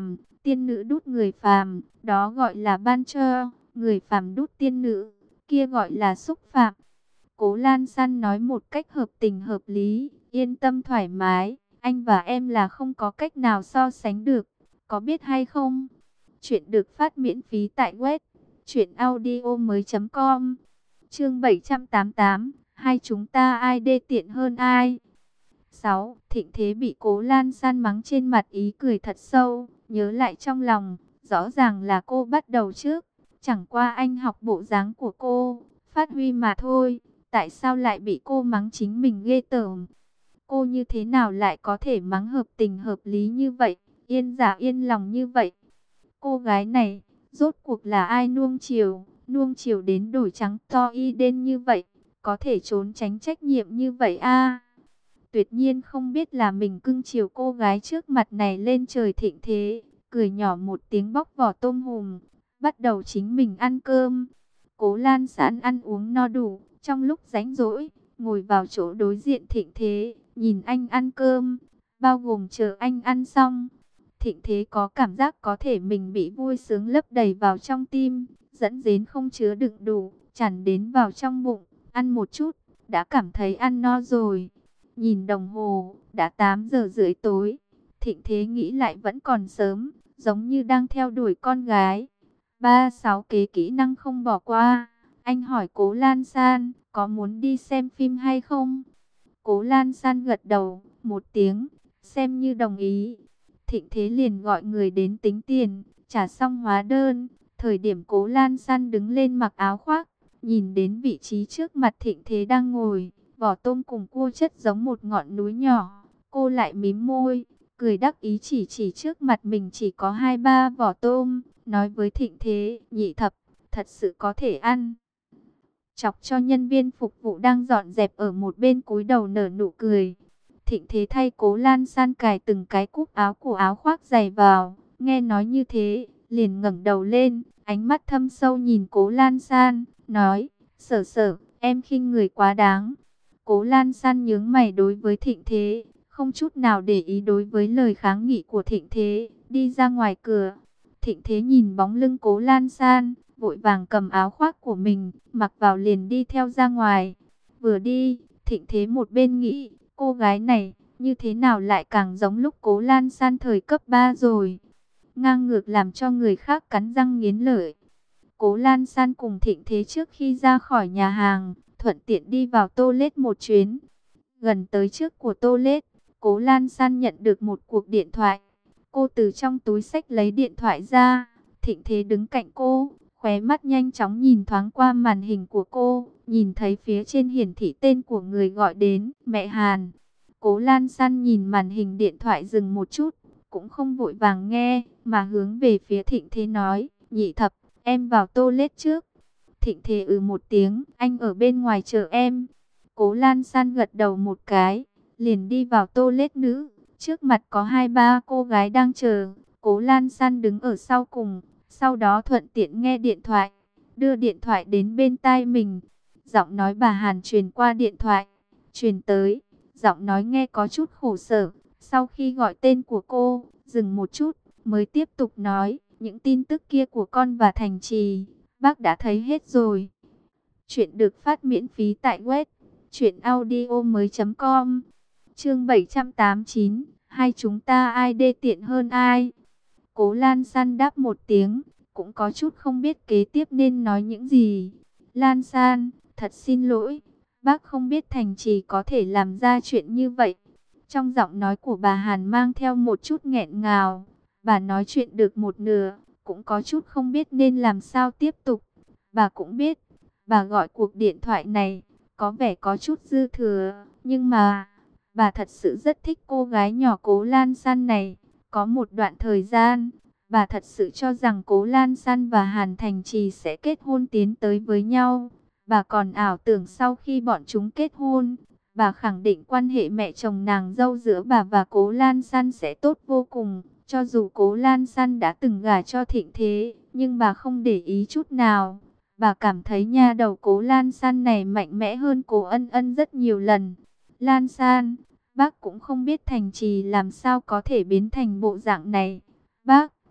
tiên nữ đút người phàm, đó gọi là ban cho, người phàm đút tiên nữ, kia gọi là xúc phạm. Cố Lan San nói một cách hợp tình hợp lý, yên tâm thoải mái, anh và em là không có cách nào so sánh được, có biết hay không? Chuyện được phát miễn phí tại web truyện audio mới chấm com. Chương bảy trăm tám mươi tám, hai chúng ta ai đê tiện hơn ai? sáu. Thịnh Thế bị Cố Lan San mắng trên mặt, ý cười thật sâu, nhớ lại trong lòng, rõ ràng là cô bắt đầu trước, chẳng qua anh học bộ dáng của cô, phát huy mà thôi, tại sao lại bị cô mắng chính mình ghê tởm? Cô như thế nào lại có thể mắng hợp tình hợp lý như vậy, yên dạ yên lòng như vậy? Cô gái này, rốt cuộc là ai nuông chiều, nuông chiều đến đổi trắng to y đen như vậy, có thể trốn tránh trách nhiệm như vậy a? Tuyệt nhiên không biết là mình cưng chiều cô gái trước mặt này lên trời. Thịnh Thế cười nhỏ một tiếng, bóc vỏ tôm hùm, bắt đầu chính mình ăn cơm. Cố Lan San ăn uống no đủ, trong lúc rảnh rỗi, ngồi vào chỗ đối diện Thịnh Thế, nhìn anh ăn cơm, bao gồm chờ anh ăn xong. Thịnh Thế có cảm giác có thể mình bị vui sướng lấp đầy vào trong tim, dẫn đến không chứa đựng đủ, tràn đến vào trong bụng, ăn một chút, đã cảm thấy ăn no rồi. Nhìn đồng hồ, đã tám giờ rưỡi tối, Thịnh Thế nghĩ lại vẫn còn sớm, giống như đang theo đuổi con gái. Ba sáu kế kỹ năng không bỏ qua. Anh hỏi Cố Lan San, có muốn đi xem phim hay không? Cố Lan San gật đầu, một tiếng, xem như đồng ý. Thịnh Thế liền gọi người đến tính tiền, trả xong hóa đơn. Thời điểm Cố Lan San đứng lên mặc áo khoác, nhìn đến vị trí trước mặt Thịnh Thế đang ngồi, vỏ tôm cùng cua chất giống một ngọn núi nhỏ. Cô lại mím môi, cười đắc ý chỉ chỉ trước mặt mình chỉ có hai ba vỏ tôm, nói với Thịnh Thế, nhị thập, thật sự có thể ăn. Chọc cho nhân viên phục vụ đang dọn dẹp ở một bên cúi đầu nở nụ cười. Thịnh Thế thay Cố Lan San cài từng cái cúc áo của áo khoác giày vào, nghe nói như thế, liền ngẩng đầu lên, ánh mắt thâm sâu nhìn Cố Lan San, nói, Sở Sở, em khinh người quá đáng. Cố Lan San nhướng mày đối với Thịnh Thế, không chút nào để ý đối với lời kháng nghị của Thịnh Thế, đi ra ngoài cửa. Thịnh Thế nhìn bóng lưng Cố Lan San, vội vàng cầm áo khoác của mình, mặc vào liền đi theo ra ngoài. Vừa đi, Thịnh Thế một bên nghĩ, cô gái này, như thế nào lại càng giống lúc Cố Lan San thời cấp ba rồi. Ngang ngược làm cho người khác cắn răng nghiến lợi. Cố Lan San cùng Thịnh Thế trước khi ra khỏi nhà hàng, thuận tiện đi vào toilet một chuyến. Gần tới trước của toilet, Cố Lan San nhận được một cuộc điện thoại. Cô từ trong túi xách lấy điện thoại ra. Thịnh Thế đứng cạnh cô, khóe mắt nhanh chóng nhìn thoáng qua màn hình của cô, nhìn thấy phía trên hiển thị tên của người gọi đến, mẹ Hàn. Cố Lan San nhìn màn hình điện thoại dừng một chút, cũng không vội vàng nghe, mà hướng về phía Thịnh Thế nói, nhị thập, em vào toilet trước. Thịnh Thế ừ một tiếng, anh ở bên ngoài chờ em. Cố Lan San gật đầu một cái, liền đi vào toilet nữ. Trước mặt có hai ba cô gái đang chờ. Cố Lan San đứng ở sau cùng, sau đó thuận tiện nghe điện thoại, đưa điện thoại đến bên tai mình. Giọng nói bà Hàn truyền qua điện thoại, truyền tới, giọng nói nghe có chút khổ sở. Sau khi gọi tên của cô, dừng một chút, mới tiếp tục nói, những tin tức kia của con và Thành Trì, bác đã thấy hết rồi. Chuyện được phát miễn phí tại web truyện audio mới chấm com. Chương bảy trăm tám mươi chín, hai chúng ta ai đê tiện hơn ai? Cố Lan San đáp một tiếng, cũng có chút không biết kế tiếp nên nói những gì. Lan San, thật xin lỗi, bác không biết Thành Trì có thể làm ra chuyện như vậy. Trong giọng nói của bà Hàn mang theo một chút nghẹn ngào. Bà nói chuyện được một nửa, cũng có chút không biết nên làm sao tiếp tục. Bà cũng biết, bà gọi cuộc điện thoại này, có vẻ có chút dư thừa, nhưng mà bà thật sự rất thích cô gái nhỏ Cố Lan San này. Có một đoạn thời gian, bà thật sự cho rằng Cố Lan San và Hàn Thành Trì sẽ kết hôn tiến tới với nhau. Bà còn ảo tưởng sau khi bọn chúng kết hôn, bà khẳng định quan hệ mẹ chồng nàng dâu giữa bà và Cố Lan San sẽ tốt vô cùng. Cho dù Cố Lan San đã từng gả cho Thịnh Thế, nhưng bà không để ý chút nào. Bà cảm thấy nha đầu Cố Lan San này mạnh mẽ hơn Cố Ân Ân rất nhiều lần. Lan San, bác cũng không biết Thành Trì làm sao có thể biến thành bộ dạng này. Bác,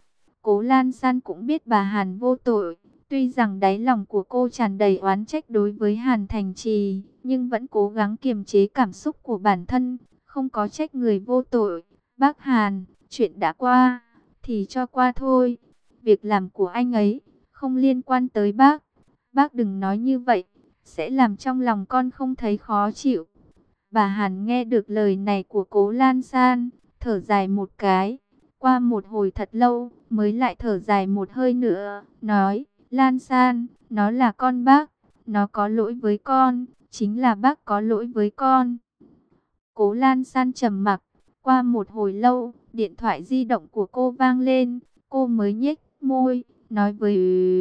Cố Lan San cũng biết bà Hàn vô tội. Tuy rằng đáy lòng của cô tràn đầy oán trách đối với Hàn Thành Trì, nhưng vẫn cố gắng kiềm chế cảm xúc của bản thân, không có trách người vô tội. Bác Hàn, chuyện đã qua, thì cho qua thôi. Việc làm của anh ấy, không liên quan tới bác. Bác đừng nói như vậy, sẽ làm trong lòng con không thấy khó chịu. Bà Hàn nghe được lời này của Cố Lan San, thở dài một cái. Qua một hồi thật lâu, mới lại thở dài một hơi nữa, nói, Lan San, nó là con bác, nó có lỗi với con, chính là bác có lỗi với con. Cố Lan San trầm mặc, qua một hồi lâu, điện thoại di động của cô vang lên, cô mới nhếch môi, nói với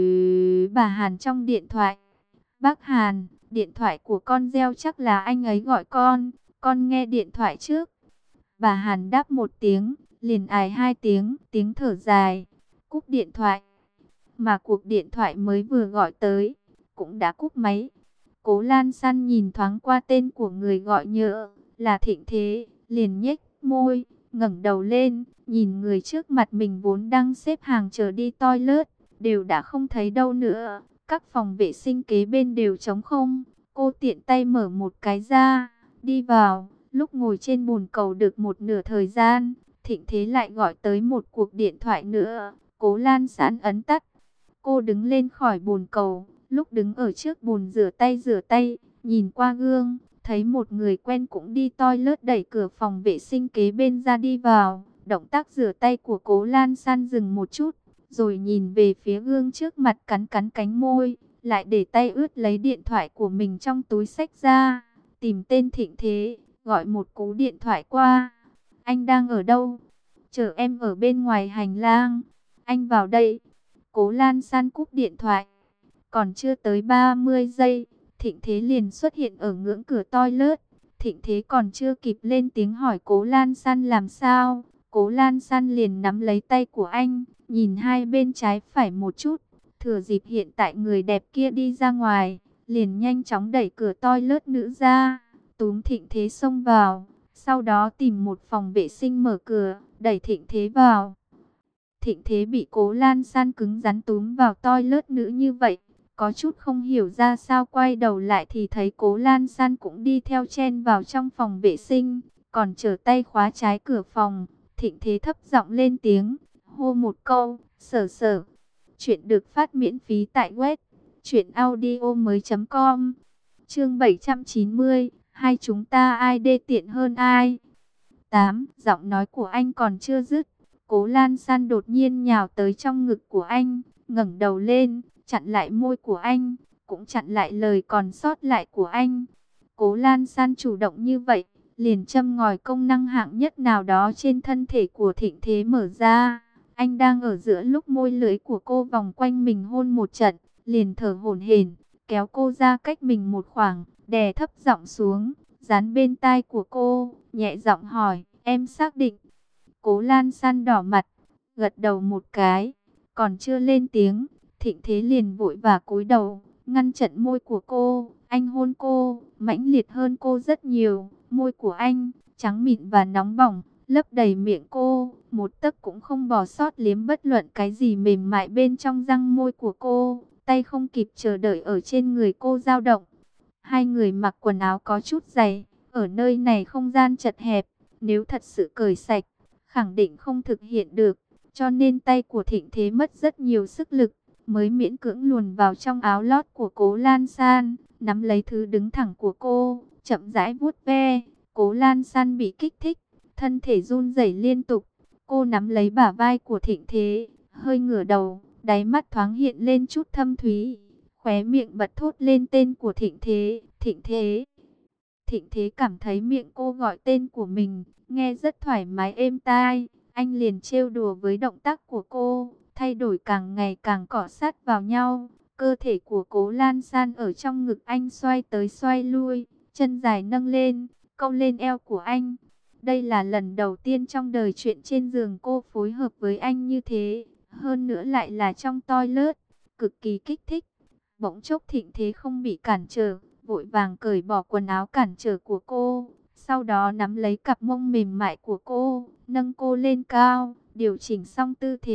bà Hàn trong điện thoại. Bác Hàn, điện thoại của con reo chắc là anh ấy gọi con, con nghe điện thoại trước. Bà Hàn đáp một tiếng, liền ải hai tiếng, tiếng thở dài, cúp điện thoại. Mà cuộc điện thoại mới vừa gọi tới, cũng đã cúp máy. Cố Lan San nhìn thoáng qua tên của người gọi nhỡ, là Thịnh Thế, liền nhếch môi, ngẩng đầu lên, nhìn người trước mặt mình vốn đang xếp hàng chờ đi toilet, đều đã không thấy đâu nữa. Các phòng vệ sinh kế bên đều trống không. Cô tiện tay mở một cái ra, đi vào. Lúc ngồi trên bồn cầu được một nửa thời gian, Thịnh Thế lại gọi tới một cuộc điện thoại nữa. Cố Lan San ấn tắt. Cô đứng lên khỏi bồn cầu, lúc đứng ở trước bồn rửa tay rửa tay, nhìn qua gương, thấy một người quen cũng đi toilet đẩy cửa phòng vệ sinh kế bên ra đi vào. Động tác rửa tay của Cố Lan San dừng một chút, rồi nhìn về phía gương trước mặt cắn cắn cánh môi, lại để tay ướt lấy điện thoại của mình trong túi xách ra, tìm tên Thịnh Thế, gọi một cú điện thoại qua. Anh đang ở đâu? Chờ em ở bên ngoài hành lang. Anh vào đây. Cố Lan San cúp điện thoại. Còn chưa tới ba mươi giây, Thịnh Thế liền xuất hiện ở ngưỡng cửa toilet. Thịnh Thế còn chưa kịp lên tiếng hỏi Cố Lan San làm sao, Cố Lan San liền nắm lấy tay của anh, nhìn hai bên trái phải một chút. Thừa dịp hiện tại người đẹp kia đi ra ngoài, liền nhanh chóng đẩy cửa toilet nữ ra, túm Thịnh Thế xông vào. Sau đó tìm một phòng vệ sinh mở cửa, đẩy Thịnh Thế vào. Thịnh Thế bị Cố Lan San cứng rắn túm vào toilet nữ như vậy, có chút không hiểu ra sao, quay đầu lại thì thấy Cố Lan San cũng đi theo chen vào trong phòng vệ sinh, còn trở tay khóa trái cửa phòng. Thịnh Thế thấp giọng lên tiếng, hô một câu, Sở Sở. Chuyện được phát miễn phí tại web truyện audio mới chấm com. Chương bảy trăm chín mươi, hai chúng ta ai đê tiện hơn ai? tám. Giọng nói của anh còn chưa dứt, Cố Lan San đột nhiên nhào tới trong ngực của anh, ngẩng đầu lên, chặn lại môi của anh, cũng chặn lại lời còn sót lại của anh. Cố Lan San chủ động như vậy, liền châm ngòi công năng hạng nhất nào đó trên thân thể của Thịnh Thế mở ra. Anh đang ở giữa lúc môi lưỡi của cô vòng quanh mình hôn một trận, liền thở hổn hển, kéo cô ra cách mình một khoảng, đè thấp giọng xuống, dán bên tai của cô, nhẹ giọng hỏi, em xác định? Cố Lan San đỏ mặt, gật đầu một cái, còn chưa lên tiếng, Thịnh Thế liền vội và cúi đầu, ngăn chặn môi của cô. Anh hôn cô, mãnh liệt hơn cô rất nhiều, môi của anh, trắng mịn và nóng bỏng, lấp đầy miệng cô, một tấc cũng không bỏ sót liếm bất luận cái gì mềm mại bên trong răng môi của cô, tay không kịp chờ đợi ở trên người cô dao động. Hai người mặc quần áo có chút dày, ở nơi này không gian chật hẹp, nếu thật sự cởi sạch, khẳng định không thực hiện được, cho nên tay của Thịnh Thế mất rất nhiều sức lực, mới miễn cưỡng luồn vào trong áo lót của Cố Lan San, nắm lấy thứ đứng thẳng của cô, chậm rãi vuốt ve. Cố Lan San bị kích thích, thân thể run rẩy liên tục, cô nắm lấy bả vai của Thịnh Thế, hơi ngửa đầu, đáy mắt thoáng hiện lên chút thâm thúy, khóe miệng bật thốt lên tên của Thịnh Thế, Thịnh Thế. Thịnh Thế cảm thấy miệng cô gọi tên của mình, nghe rất thoải mái êm tai, anh liền trêu đùa với động tác của cô, thay đổi càng ngày càng cọ sát vào nhau. Cơ thể của Cố Lan San ở trong ngực anh xoay tới xoay lui, chân dài nâng lên, câu lên eo của anh. Đây là lần đầu tiên trong đời chuyện trên giường cô phối hợp với anh như thế, hơn nữa lại là trong toilet, cực kỳ kích thích. Bỗng chốc Thịnh Thế không bị cản trở, vội vàng cởi bỏ quần áo cản trở của cô, sau đó nắm lấy cặp mông mềm mại của cô, nâng cô lên cao, điều chỉnh xong tư thế,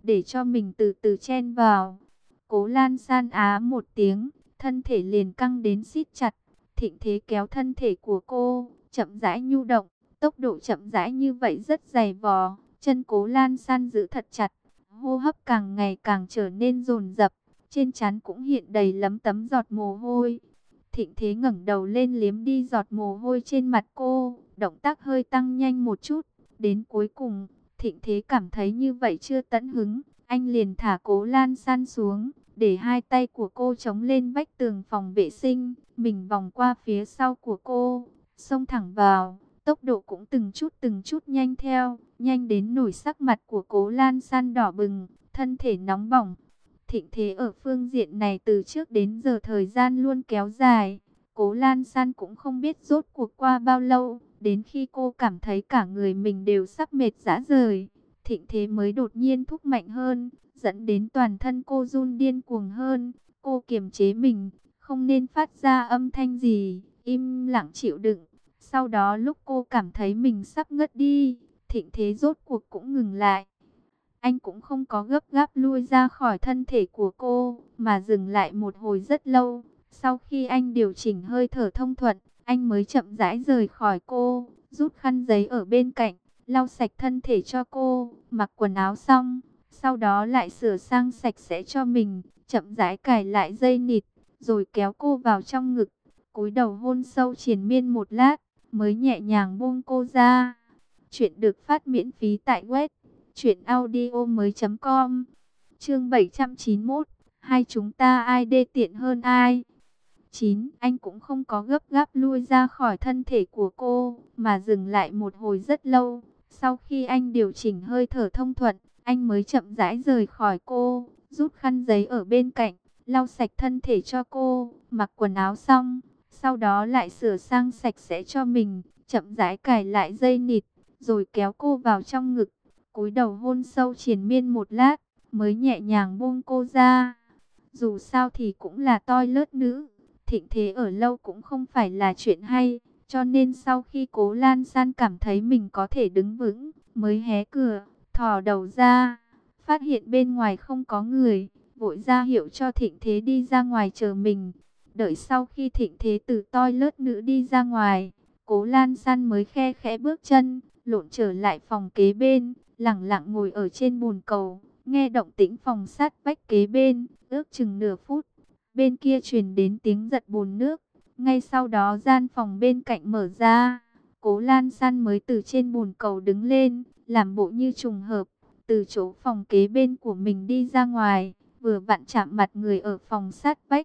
để cho mình từ từ chen vào. Cố Lan San á một tiếng, thân thể liền căng đến siết chặt. Thịnh Thế kéo thân thể của cô, chậm rãi nhu động, tốc độ chậm rãi như vậy rất dày vò. Chân Cố Lan San giữ thật chặt, hô hấp càng ngày càng trở nên dồn dập, trên trán cũng hiện đầy lấm tấm giọt mồ hôi. Thịnh Thế ngẩng đầu lên liếm đi giọt mồ hôi trên mặt cô, động tác hơi tăng nhanh một chút. Đến cuối cùng, Thịnh Thế cảm thấy như vậy chưa tận hứng, anh liền thả Cố Lan San xuống, để hai tay của cô chống lên vách tường phòng vệ sinh, mình vòng qua phía sau của cô, xông thẳng vào, tốc độ cũng từng chút từng chút nhanh theo, nhanh đến nổi sắc mặt của Cố Lan San đỏ bừng, thân thể nóng bỏng. Thịnh Thế ở phương diện này từ trước đến giờ thời gian luôn kéo dài, Cố Lan San cũng không biết rốt cuộc qua bao lâu, đến khi cô cảm thấy cả người mình đều sắp mệt rã rời, Thịnh Thế mới đột nhiên thúc mạnh hơn, dẫn đến toàn thân cô run điên cuồng hơn. Cô kiềm chế mình, không nên phát ra âm thanh gì, im lặng chịu đựng. Sau đó lúc cô cảm thấy mình sắp ngất đi, Thịnh Thế rốt cuộc cũng ngừng lại. Anh cũng không có gấp gáp lui ra khỏi thân thể của cô, mà dừng lại một hồi rất lâu. Sau khi anh điều chỉnh hơi thở thông thuận, anh mới chậm rãi rời khỏi cô, rút khăn giấy ở bên cạnh, lau sạch thân thể cho cô, mặc quần áo xong, sau đó lại sửa sang sạch sẽ cho mình, chậm rãi cài lại dây nịt, rồi kéo cô vào trong ngực, cúi đầu hôn sâu triền miên một lát, mới nhẹ nhàng buông cô ra. Chuyện được phát miễn phí tại web truyện audio mới chấm com. Chương bảy trăm chín mươi mốt, hai chúng ta ai đê tiện hơn ai? chín. Anh cũng không có gấp gáp lui ra khỏi thân thể của cô, mà dừng lại một hồi rất lâu. Sau khi anh điều chỉnh hơi thở thông thuận, anh mới chậm rãi rời khỏi cô, rút khăn giấy ở bên cạnh, lau sạch thân thể cho cô, mặc quần áo xong, sau đó lại sửa sang sạch sẽ cho mình, chậm rãi cài lại dây nịt, rồi kéo cô vào trong ngực, cúi đầu hôn sâu triền miên một lát, mới nhẹ nhàng buông cô ra. Dù sao thì cũng là toilet nữ, Thịnh Thế ở lâu cũng không phải là chuyện hay, cho nên sau khi Cố Lan San cảm thấy mình có thể đứng vững, mới hé cửa, thò đầu ra, phát hiện bên ngoài không có người, vội ra hiệu cho Thịnh Thế đi ra ngoài chờ mình. Đợi sau khi Thịnh Thế từ toilet nữ đi ra ngoài, Cố Lan San mới khe khẽ bước chân, lộn trở lại phòng kế bên, lẳng lặng ngồi ở trên bồn cầu, nghe động tĩnh phòng sát vách kế bên, ước chừng nửa phút. Bên kia truyền đến tiếng giật bồn nước, ngay sau đó gian phòng bên cạnh mở ra, Cố Lan San mới từ trên bồn cầu đứng lên, làm bộ như trùng hợp, từ chỗ phòng kế bên của mình đi ra ngoài, vừa vặn chạm mặt người ở phòng sát vách.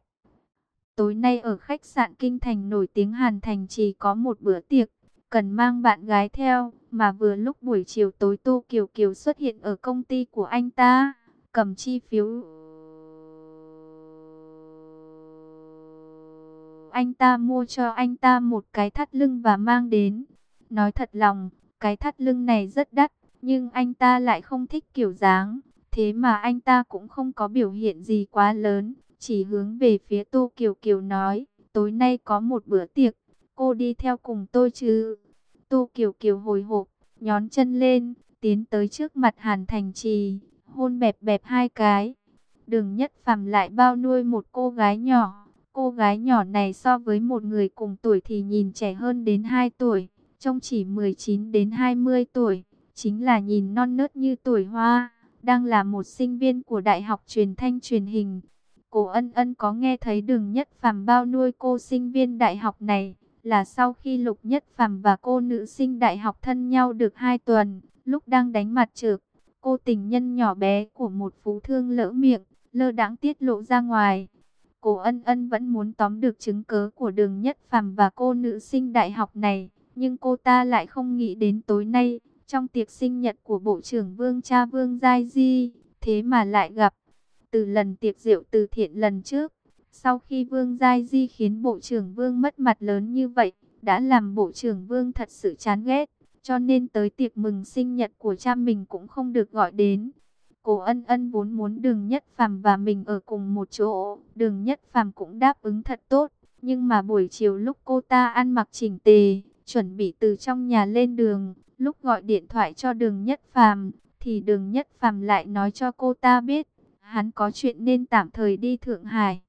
Tối nay ở khách sạn Kinh Thành nổi tiếng Hàn Thành chỉ có một bữa tiệc, cần mang bạn gái theo, mà vừa lúc buổi chiều tối Tô Kiều Kiều xuất hiện ở công ty của anh ta, cầm chi phiếu. Anh ta mua cho anh ta một cái thắt lưng và mang đến. Nói thật lòng, cái thắt lưng này rất đắt, nhưng anh ta lại không thích kiểu dáng. Thế mà anh ta cũng không có biểu hiện gì quá lớn, chỉ hướng về phía Tô Kiều Kiều nói, tối nay có một bữa tiệc, cô đi theo cùng tôi chứ? Tô Kiều Kiều hồi hộp, nhón chân lên, tiến tới trước mặt Hàn Thành Trì, hôn bẹp bẹp hai cái. Đường Nhất Phàm lại bao nuôi một cô gái nhỏ. Cô gái nhỏ này so với một người cùng tuổi thì nhìn trẻ hơn đến hai tuổi, trông chỉ mười chín đến hai mươi tuổi, chính là nhìn non nớt như tuổi hoa, đang là một sinh viên của Đại học Truyền thanh Truyền hình. Cô Ân Ân có nghe thấy Đường Nhất Phàm bao nuôi cô sinh viên đại học này, là sau khi Lục Nhất Phàm và cô nữ sinh đại học thân nhau được hai tuần, lúc đang đánh mặt trược, cô tình nhân nhỏ bé của một phú thương lỡ miệng, lơ đãng tiết lộ ra ngoài. Cô Ân Ân vẫn muốn tóm được chứng cớ của Đường Nhất Phàm và cô nữ sinh đại học này, nhưng cô ta lại không nghĩ đến tối nay, trong tiệc sinh nhật của Bộ trưởng Vương cha Vương Giai Di, thế mà lại gặp. Từ lần tiệc rượu từ thiện lần trước, sau khi Vương Giai Di khiến Bộ trưởng Vương mất mặt lớn như vậy, đã làm Bộ trưởng Vương thật sự chán ghét, cho nên tới tiệc mừng sinh nhật của cha mình cũng không được gọi đến. Cô Ân Ân vốn muốn Đường Nhất Phàm và mình ở cùng một chỗ, Đường Nhất Phàm cũng đáp ứng thật tốt, nhưng mà buổi chiều lúc cô ta ăn mặc chỉnh tề, chuẩn bị từ trong nhà lên đường, lúc gọi điện thoại cho Đường Nhất Phàm thì Đường Nhất Phàm lại nói cho cô ta biết, hắn có chuyện nên tạm thời đi Thượng Hải.